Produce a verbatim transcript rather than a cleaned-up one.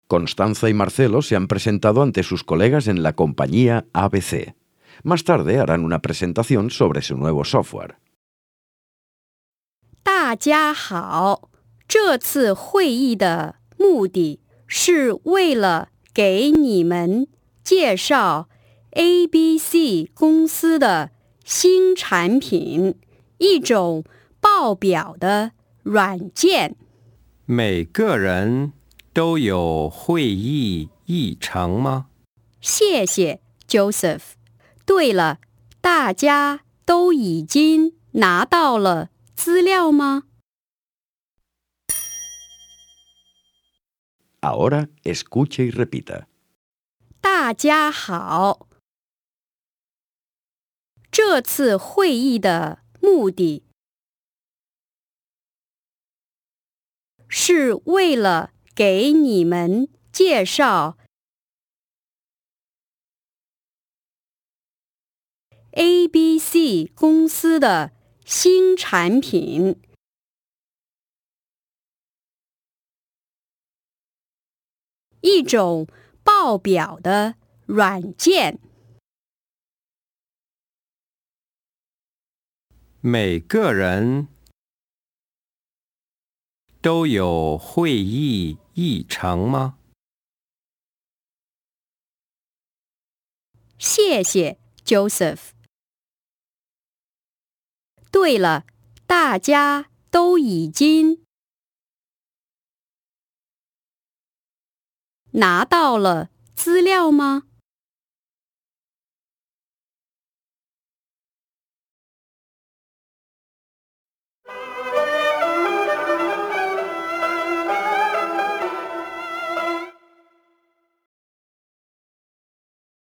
Constanza y Marcelo se han presentado ante sus colegas en la compañía A B C. Más tarde harán una presentación sobre su nuevo software. 大家好，这次会议的目的是为了给你们介绍 A B C 公司的新产品，一种报表的软件。 每个人都有会议议程吗？ 谢谢 Joseph。对了，大家都已经拿到了资料吗？ Ahora escuche y repita. 大家好，这次会议的目的是为了给你们介绍 A B C 公司的新产品，一种报表的软件。 每个人都有会议议程吗？ 谢谢 Joseph。对了，大家都已经拿到了资料吗？